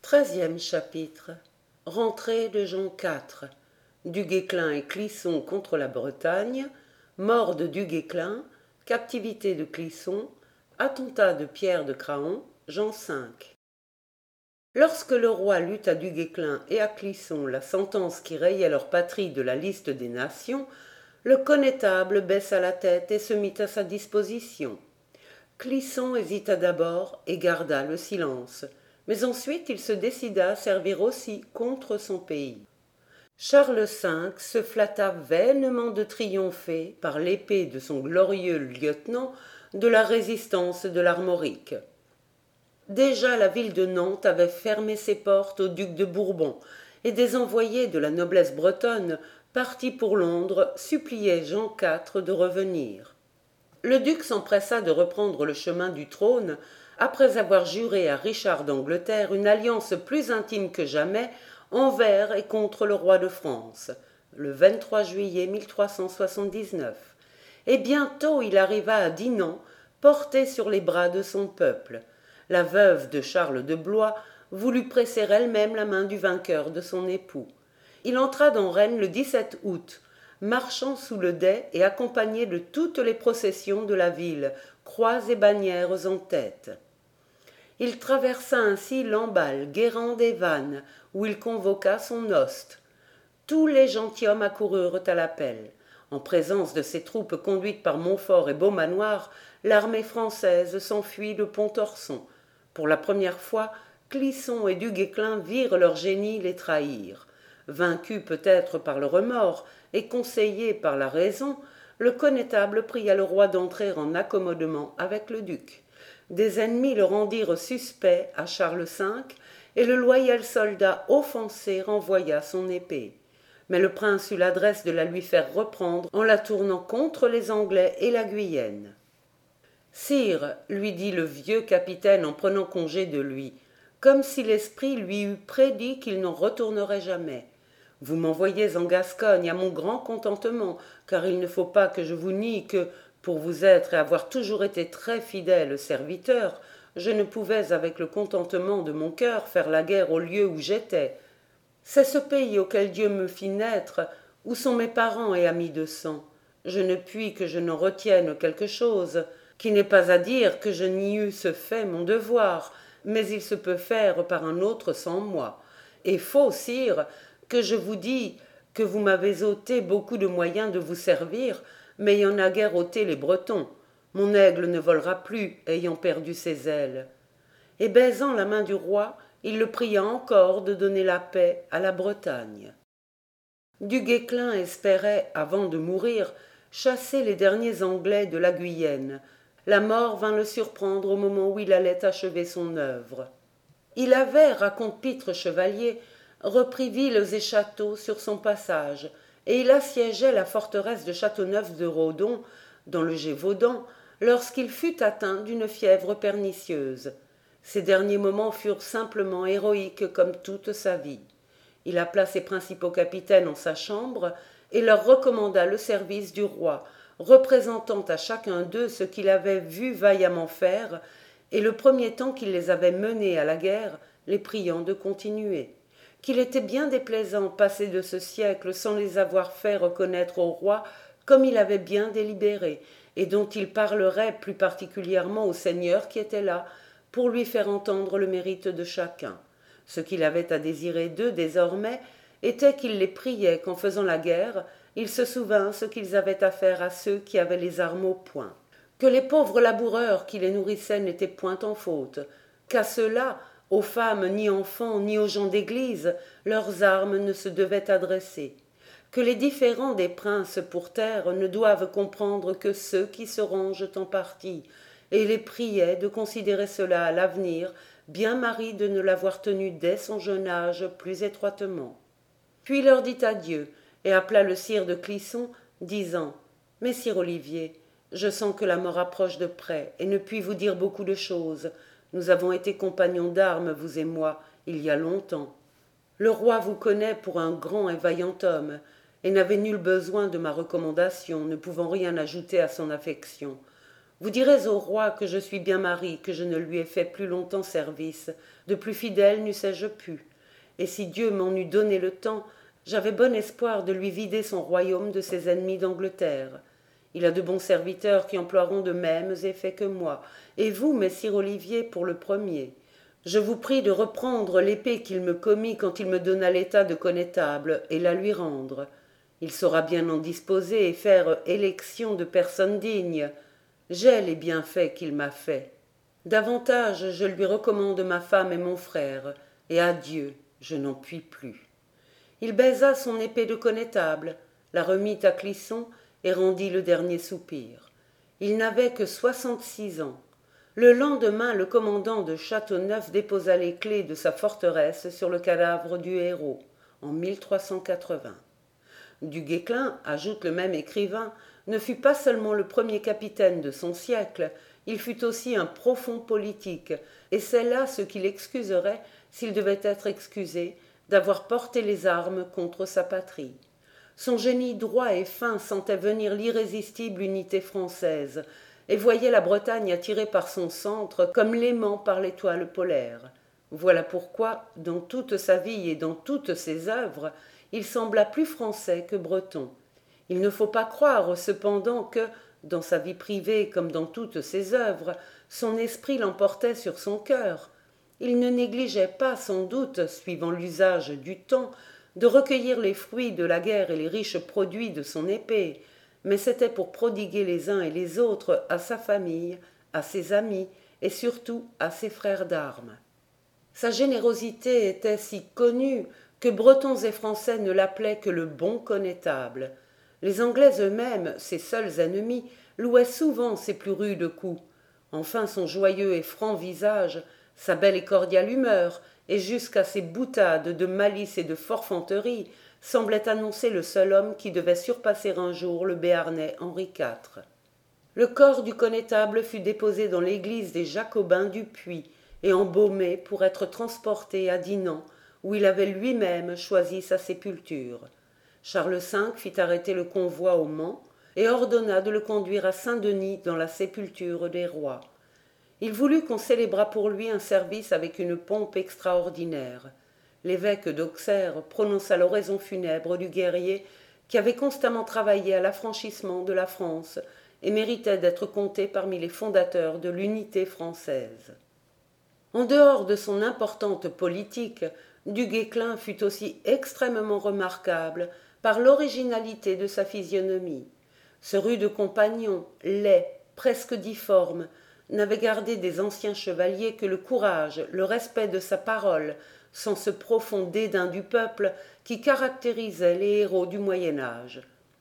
13e chapitre. Rentrée de Jean IV. Du Guesclin et Clisson contre la Bretagne, mort de Du Guesclin, captivité de Clisson, attentat de Pierre de Craon, Jean V. Lorsque le roi lut à Du Guesclin et à Clisson la sentence qui rayait leur patrie de la liste des nations, le connétable baissa la tête et se mit à sa disposition. Clisson hésita d'abord et garda le silence, mais ensuite il se décida à servir aussi contre son pays. Charles V se flatta vainement de triompher, par l'épée de son glorieux lieutenant, de la résistance de l'Armorique. Déjà la ville de Nantes avait fermé ses portes au duc de Bourbon, et des envoyés de la noblesse bretonne, partis pour Londres, suppliaient Jean IV de revenir. Le duc s'empressa de reprendre le chemin du trône, après avoir juré à Richard d'Angleterre une alliance plus intime que jamais envers et contre le roi de France, le 23 juillet 1379. Et bientôt il arriva à Dinan, porté sur les bras de son peuple. La veuve de Charles de Blois voulut presser elle-même la main du vainqueur de son époux. Il entra dans Rennes le 17 août, marchant sous le dais et accompagné de toutes les processions de la ville, croix et bannières en tête. Il traversa ainsi Lamballe, Guérande et Vannes, où il convoqua son hoste. Tous les gentilshommes accoururent à l'appel. En présence de ces troupes conduites par Montfort et Beaumanoir, l'armée française s'enfuit de Pontorson. Pour la première fois, Clisson et Du Guesclin virent leur génie les trahir. Vaincu peut-être par le remords et conseillé par la raison, le connétable pria le roi d'entrer en accommodement avec le duc. Des ennemis le rendirent suspect à Charles V, et le loyal soldat offensé renvoya son épée. Mais le prince eut l'adresse de la lui faire reprendre en la tournant contre les Anglais et la Guyenne. « Sire, lui dit le vieux capitaine en prenant congé de lui, comme si l'esprit lui eût prédit qu'il n'en retournerait jamais. Vous m'envoyez en Gascogne à mon grand contentement, car il ne faut pas que je vous nie que, pour vous être et avoir toujours été très fidèle serviteur, je ne pouvais avec le contentement de mon cœur faire la guerre au lieu où j'étais. C'est ce pays auquel Dieu me fit naître, où sont mes parents et amis de sang. Je ne puis que je n'en retienne quelque chose, qui n'est pas à dire que je n'y eusse fait mon devoir, mais il se peut faire par un autre sans moi. Et faut, sire, que je vous dis que vous m'avez ôté beaucoup de moyens de vous servir, mais il y en a guère ôté les Bretons. Mon aigle ne volera plus, ayant perdu ses ailes. Et baisant la main du roi, il le pria encore de donner la paix à la Bretagne. Du Guesclin espérait, avant de mourir, chasser les derniers Anglais de la Guyenne. La mort vint le surprendre au moment où il allait achever son œuvre. Il avait, raconte Pitre Chevalier, repris villes et châteaux sur son passage, et il assiégeait la forteresse de Châteauneuf-de-Redon, dans le Gévaudan, lorsqu'il fut atteint d'une fièvre pernicieuse. Ses derniers moments furent simplement héroïques comme toute sa vie. Il appela ses principaux capitaines en sa chambre et leur recommanda le service du roi, représentant à chacun d'eux ce qu'il avait vu vaillamment faire, et le premier temps qu'il les avait menés à la guerre, les priant de continuer. Qu'il était bien déplaisant passer de ce siècle sans les avoir fait reconnaître au roi comme il avait bien délibéré, et dont il parlerait plus particulièrement au seigneur qui était là, pour lui faire entendre le mérite de chacun. Ce qu'il avait à désirer d'eux désormais était qu'il les priait qu'en faisant la guerre, ils se souvinssent qu'ils avaient affaire à ceux qui avaient les armes au poing, que les pauvres laboureurs qui les nourrissaient n'étaient point en faute, qu'à ceux-là, aux femmes ni enfants ni aux gens d'église, leurs armes ne se devaient adresser, que les différends des princes pour terre ne doivent comprendre que ceux qui se rangent en partie, et les priait de considérer cela à l'avenir, bien marri de ne l'avoir tenu dès son jeune âge plus étroitement. Puis leur dit adieu, et appela le sire de Clisson, disant « Messire Olivier, je sens que la mort approche de près, et ne puis vous dire beaucoup de choses. Nous avons été compagnons d'armes, vous et moi, il y a longtemps. Le roi vous connaît pour un grand et vaillant homme, et n'avait nul besoin de ma recommandation, ne pouvant rien ajouter à son affection. Vous direz au roi que je suis bien mari, que je ne lui ai fait plus longtemps service, de plus fidèle n'eussé-je pu. Et si Dieu m'en eût donné le temps, j'avais bon espoir de lui vider son royaume de ses ennemis d'Angleterre. Il a de bons serviteurs qui emploieront de mêmes effets que moi, et vous, messire Olivier, pour le premier. Je vous prie de reprendre l'épée qu'il me commit quand il me donna l'état de connétable, et la lui rendre. Il saura bien en disposer et faire élection de personnes dignes. J'ai les bienfaits qu'il m'a faits. Davantage je lui recommande ma femme et mon frère, et adieu, je n'en puis plus. Il baisa son épée de connétable, la remit à Clisson et rendit le dernier soupir. Il n'avait que 66 ans. Le lendemain, le commandant de Châteauneuf déposa les clés de sa forteresse sur le cadavre du héros, en 1380. Du Guesclin, ajoute le même écrivain, ne fut pas seulement le premier capitaine de son siècle, il fut aussi un profond politique, et c'est là ce qui l'excuserait, s'il devait être excusé, d'avoir porté les armes contre sa patrie. Son génie droit et fin sentait venir l'irrésistible unité française, et voyait la Bretagne attirée par son centre comme l'aimant par l'étoile polaire. Voilà pourquoi, dans toute sa vie et dans toutes ses œuvres, il sembla plus français que breton. Il ne faut pas croire cependant que, dans sa vie privée comme dans toutes ses œuvres, son esprit l'emportait sur son cœur. Il ne négligeait pas, sans doute, suivant l'usage du temps, de recueillir les fruits de la guerre et les riches produits de son épée, mais c'était pour prodiguer les uns et les autres à sa famille, à ses amis et surtout à ses frères d'armes. Sa générosité était si connue que Bretons et Français ne l'appelaient que le bon connétable. Les Anglais eux-mêmes, ses seuls ennemis, louaient souvent ses plus rudes coups. Enfin son joyeux et franc visage, sa belle et cordiale humeur, et jusqu'à ses boutades de malice et de forfanterie, semblaient annoncer le seul homme qui devait surpasser un jour le Béarnais Henri IV. Le corps du connétable fut déposé dans l'église des Jacobins du Puy et embaumé pour être transporté à Dinan, où il avait lui-même choisi sa sépulture. Charles V fit arrêter le convoi au Mans et ordonna de le conduire à Saint-Denis dans la sépulture des rois. Il voulut qu'on célébrât pour lui un service avec une pompe extraordinaire. L'évêque d'Auxerre prononça l'oraison funèbre du guerrier qui avait constamment travaillé à l'affranchissement de la France et méritait d'être compté parmi les fondateurs de l'unité française. En dehors de son importante politique, Du Guesclin fut aussi extrêmement remarquable par l'originalité de sa physionomie. Ce rude compagnon, laid, presque difforme, n'avait gardé des anciens chevaliers que le courage, le respect de sa parole, sans ce profond dédain du peuple qui caractérisait les héros du Moyen-Âge.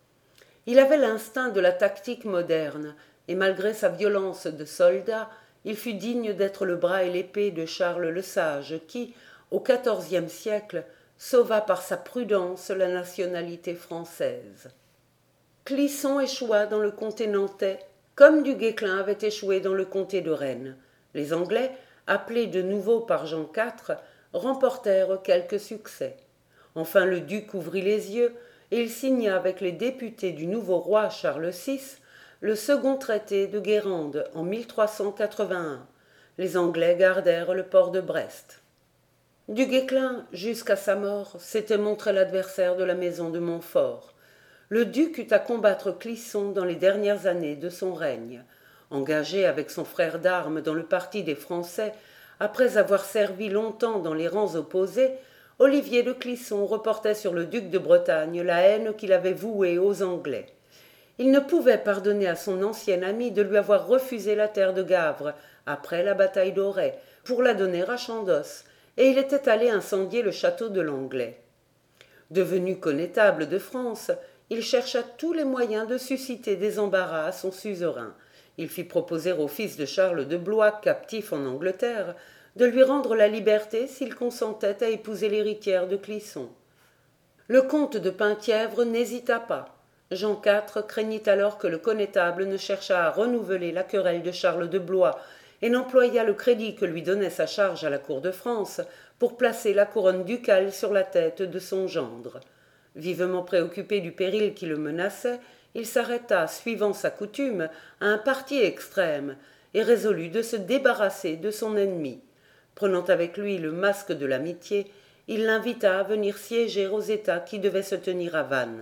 Il avait l'instinct de la tactique moderne, et malgré sa violence de soldat, il fut digne d'être le bras et l'épée de Charles le Sage, qui, au XIVe siècle, sauva par sa prudence la nationalité française. Clisson échoua dans le comté nantais, comme Du Guesclin avait échoué dans le comté de Rennes. Les Anglais, appelés de nouveau par Jean IV, remportèrent quelques succès. Enfin le duc ouvrit les yeux, et il signa avec les députés du nouveau roi Charles VI le second traité de Guérande en 1381. Les Anglais gardèrent le port de Brest. Du Guesclin, jusqu'à sa mort, s'était montré l'adversaire de la maison de Montfort. Le duc eut à combattre Clisson dans les dernières années de son règne. Engagé avec son frère d'armes dans le parti des Français, après avoir servi longtemps dans les rangs opposés, Olivier de Clisson reportait sur le duc de Bretagne la haine qu'il avait vouée aux Anglais. Il ne pouvait pardonner à son ancien ami de lui avoir refusé la terre de Gavre, après la bataille d'Auray, pour la donner à Chandos, et il était allé incendier le château de l'Anglais. Devenu connétable de France, il chercha tous les moyens de susciter des embarras à son suzerain. Il fit proposer au fils de Charles de Blois, captif en Angleterre, de lui rendre la liberté s'il consentait à épouser l'héritière de Clisson. Le comte de Penthièvre n'hésita pas. Jean IV craignit alors que le connétable ne cherchât à renouveler la querelle de Charles de Blois et n'employa le crédit que lui donnait sa charge à la cour de France pour placer la couronne ducale sur la tête de son gendre. Vivement préoccupé du péril qui le menaçait, il s'arrêta, suivant sa coutume, à un parti extrême, et résolut de se débarrasser de son ennemi. Prenant avec lui le masque de l'amitié, il l'invita à venir siéger aux États qui devaient se tenir à Vannes.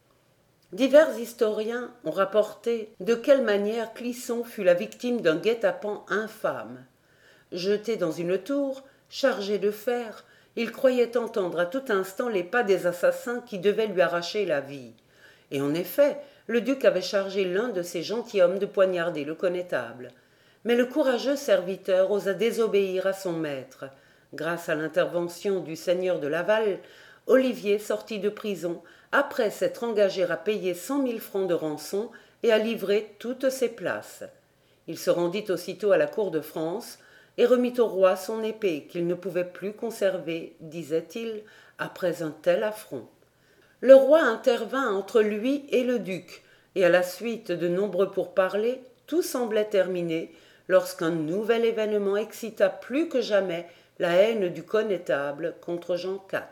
Divers historiens ont rapporté de quelle manière Clisson fut la victime d'un guet-apens infâme. Jeté dans une tour, chargé de fer, il croyait entendre à tout instant les pas des assassins qui devaient lui arracher la vie. Et en effet, le duc avait chargé l'un de ses gentilshommes de poignarder le connétable. Mais le courageux serviteur osa désobéir à son maître. Grâce à l'intervention du seigneur de Laval, Olivier sortit de prison après s'être engagé à payer 100 000 francs de rançon et à livrer toutes ses places. Il se rendit aussitôt à la cour de France et remit au roi son épée qu'il ne pouvait plus conserver, disait-il, après un tel affront. Le roi intervint entre lui et le duc, et à la suite de nombreux pourparlers, tout semblait terminé lorsqu'un nouvel événement excita plus que jamais la haine du connétable contre Jean IV.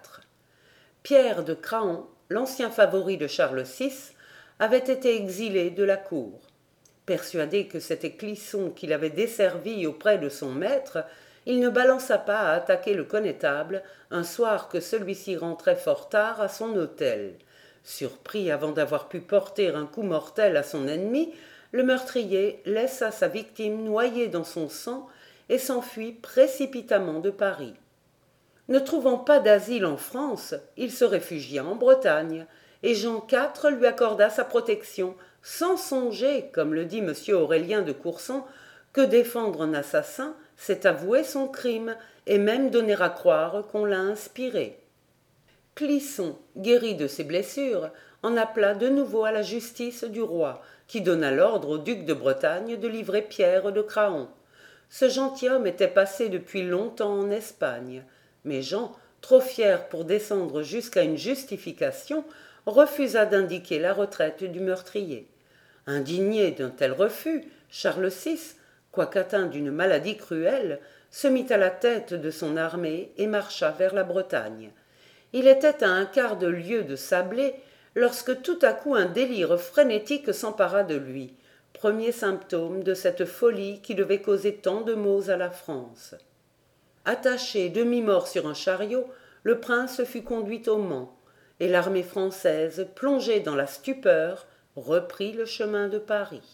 Pierre de Craon, l'ancien favori de Charles VI, avait été exilé de la cour. Persuadé que c'était Clisson qui l'avait desservi auprès de son maître, il ne balança pas à attaquer le connétable un soir que celui-ci rentrait fort tard à son hôtel. Surpris avant d'avoir pu porter un coup mortel à son ennemi, le meurtrier laissa sa victime noyée dans son sang et s'enfuit précipitamment de Paris. Ne trouvant pas d'asile en France, il se réfugia en Bretagne, et Jean IV lui accorda sa protection, sans songer, comme le dit M. Aurélien de Courson, que défendre un assassin, c'est avouer son crime, et même donner à croire qu'on l'a inspiré. Clisson, guéri de ses blessures, en appela de nouveau à la justice du roi, qui donna l'ordre au duc de Bretagne de livrer Pierre de Craon. Ce gentilhomme était passé depuis longtemps en Espagne, mais Jean, trop fier pour descendre jusqu'à une justification, refusa d'indiquer la retraite du meurtrier. Indigné d'un tel refus, Charles VI, quoiqu'atteint d'une maladie cruelle, se mit à la tête de son armée et marcha vers la Bretagne. Il était à un quart de lieue de Sablé lorsque tout à coup un délire frénétique s'empara de lui, premier symptôme de cette folie qui devait causer tant de maux à la France. Attaché demi-mort sur un chariot, le prince fut conduit au Mans, et l'armée française, plongée dans la stupeur, reprit le chemin de Paris.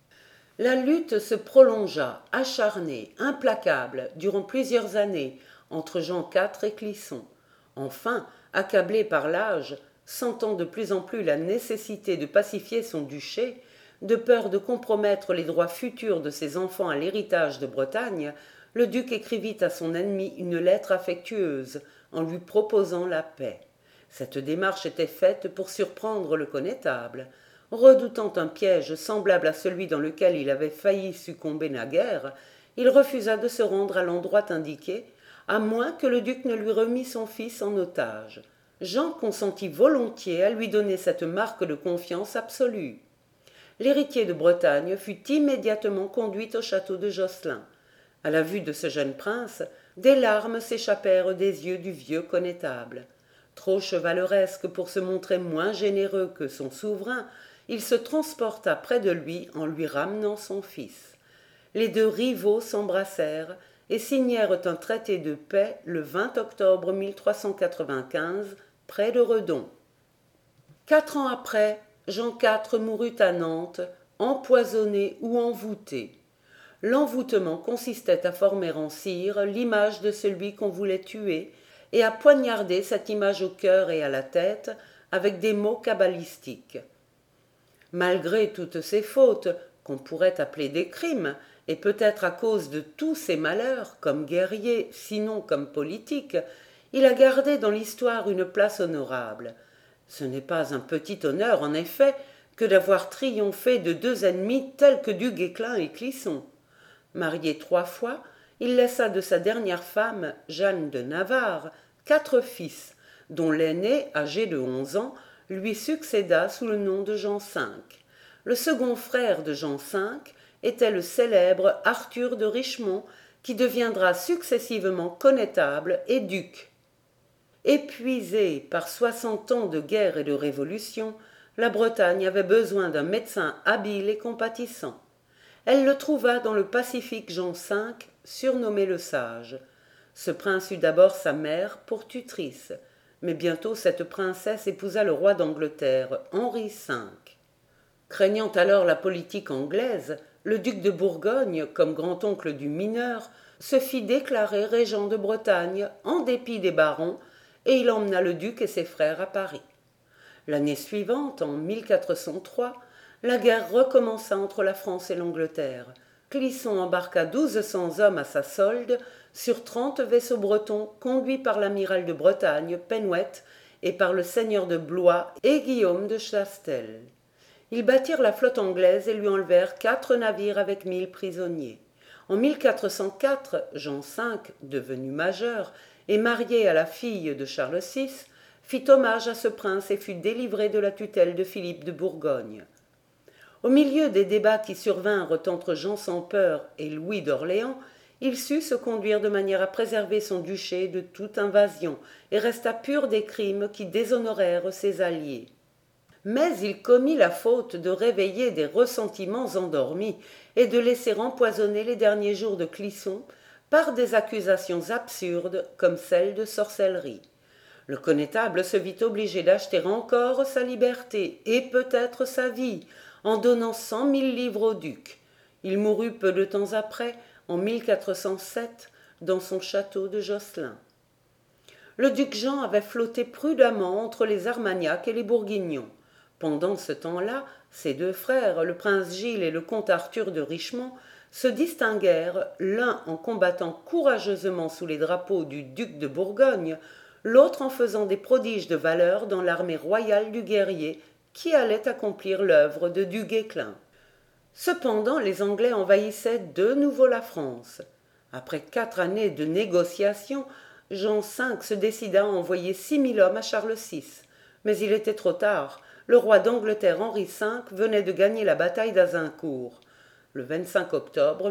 La lutte se prolongea, acharnée, implacable, durant plusieurs années, entre Jean IV et Clisson. Enfin, accablé par l'âge, sentant de plus en plus la nécessité de pacifier son duché, de peur de compromettre les droits futurs de ses enfants à l'héritage de Bretagne, le duc écrivit à son ennemi une lettre affectueuse en lui proposant la paix. Cette démarche était faite pour surprendre le connétable. Redoutant un piège semblable à celui dans lequel il avait failli succomber naguère, il refusa de se rendre à l'endroit indiqué, à moins que le duc ne lui remît son fils en otage. Jean consentit volontiers à lui donner cette marque de confiance absolue. L'héritier de Bretagne fut immédiatement conduit au château de Josselin. À la vue de ce jeune prince, des larmes s'échappèrent des yeux du vieux connétable. Trop chevaleresque pour se montrer moins généreux que son souverain, il se transporta près de lui en lui ramenant son fils. Les deux rivaux s'embrassèrent et signèrent un traité de paix le 20 octobre 1395, près de Redon. 4 ans après, Jean IV mourut à Nantes, empoisonné ou envoûté. L'envoûtement consistait à former en cire l'image de celui qu'on voulait tuer et à poignarder cette image au cœur et à la tête avec des mots cabalistiques. Malgré toutes ces fautes, qu'on pourrait appeler des crimes, et peut-être à cause de tous ses malheurs, comme guerrier, sinon comme politique, il a gardé dans l'histoire une place honorable. Ce n'est pas un petit honneur, en effet, que d'avoir triomphé de deux ennemis tels que Du Guesclin et Clisson. Marié 3 fois, il laissa de sa dernière femme, Jeanne de Navarre, 4 fils, dont l'aîné, âgé de 11 ans, lui succéda sous le nom de Jean V. Le second frère de Jean V était le célèbre Arthur de Richemont, qui deviendra successivement connétable et duc. Épuisé par 60 ans de guerre et de révolution, La Bretagne avait besoin d'un médecin habile et compatissant. Elle le trouva dans le Pacifique Jean V, surnommé le Sage. Ce prince eut d'abord sa mère pour tutrice, mais bientôt cette princesse épousa le roi d'Angleterre, Henri V. Craignant alors la politique anglaise, le duc de Bourgogne, comme grand-oncle du mineur, se fit déclarer régent de Bretagne en dépit des barons, et il emmena le duc et ses frères à Paris. L'année suivante, en 1403, la guerre recommença entre la France et l'Angleterre. Clisson embarqua 1200 hommes à sa solde sur 30 vaisseaux bretons conduits par l'amiral de Bretagne, Penouet, et par le seigneur de Blois et Guillaume de Chastel. Ils battirent la flotte anglaise et lui enlevèrent 4 navires avec 1000 prisonniers. En 1404, Jean V, devenu majeur et marié à la fille de Charles VI, fit hommage à ce prince et fut délivré de la tutelle de Philippe de Bourgogne. Au milieu des débats qui survinrent entre Jean sans peur et Louis d'Orléans, il sut se conduire de manière à préserver son duché de toute invasion et resta pur des crimes qui déshonorèrent ses alliés. Mais il commit la faute de réveiller des ressentiments endormis et de laisser empoisonner les derniers jours de Clisson par des accusations absurdes comme celle de sorcellerie. Le connétable se vit obligé d'acheter encore sa liberté et peut-être sa vie en donnant 100 000 livres au duc. Il mourut peu de temps après, en 1407, dans son château de Josselin. Le duc Jean avait flotté prudemment entre les Armagnacs et les Bourguignons. Pendant ce temps-là, ses 2 frères, le prince Gilles et le comte Arthur de Richemont, se distinguèrent, l'un en combattant courageusement sous les drapeaux du duc de Bourgogne, l'autre en faisant des prodiges de valeur dans l'armée royale du guerrier qui allait accomplir l'œuvre de Du Guesclin. Cependant, les Anglais envahissaient de nouveau la France. Après 4 années de négociations, Jean V se décida à envoyer 6 000 hommes à Charles VI. Mais il était trop tard. Le roi d'Angleterre Henri V venait de gagner la bataille d'Azincourt, le 25 octobre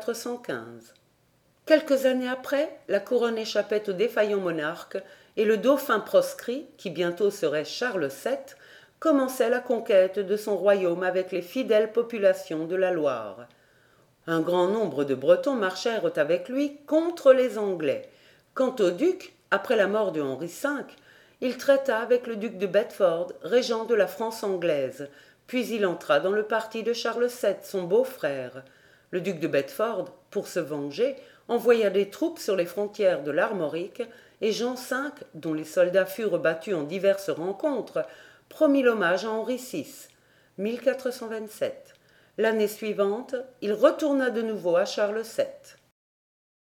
1415. Quelques années après, la couronne échappait au défaillant monarque et le dauphin proscrit, qui bientôt serait Charles VII, commençait la conquête de son royaume avec les fidèles populations de la Loire. Un grand nombre de Bretons marchèrent avec lui contre les Anglais. Quant au duc, après la mort de Henri V, il traita avec le duc de Bedford, régent de la France anglaise, puis il entra dans le parti de Charles VII, son beau-frère. Le duc de Bedford, pour se venger, envoya des troupes sur les frontières de l'Armorique, et Jean V, dont les soldats furent battus en diverses rencontres, promit l'hommage à Henri VI, 1427. L'année suivante, il retourna de nouveau à Charles VII.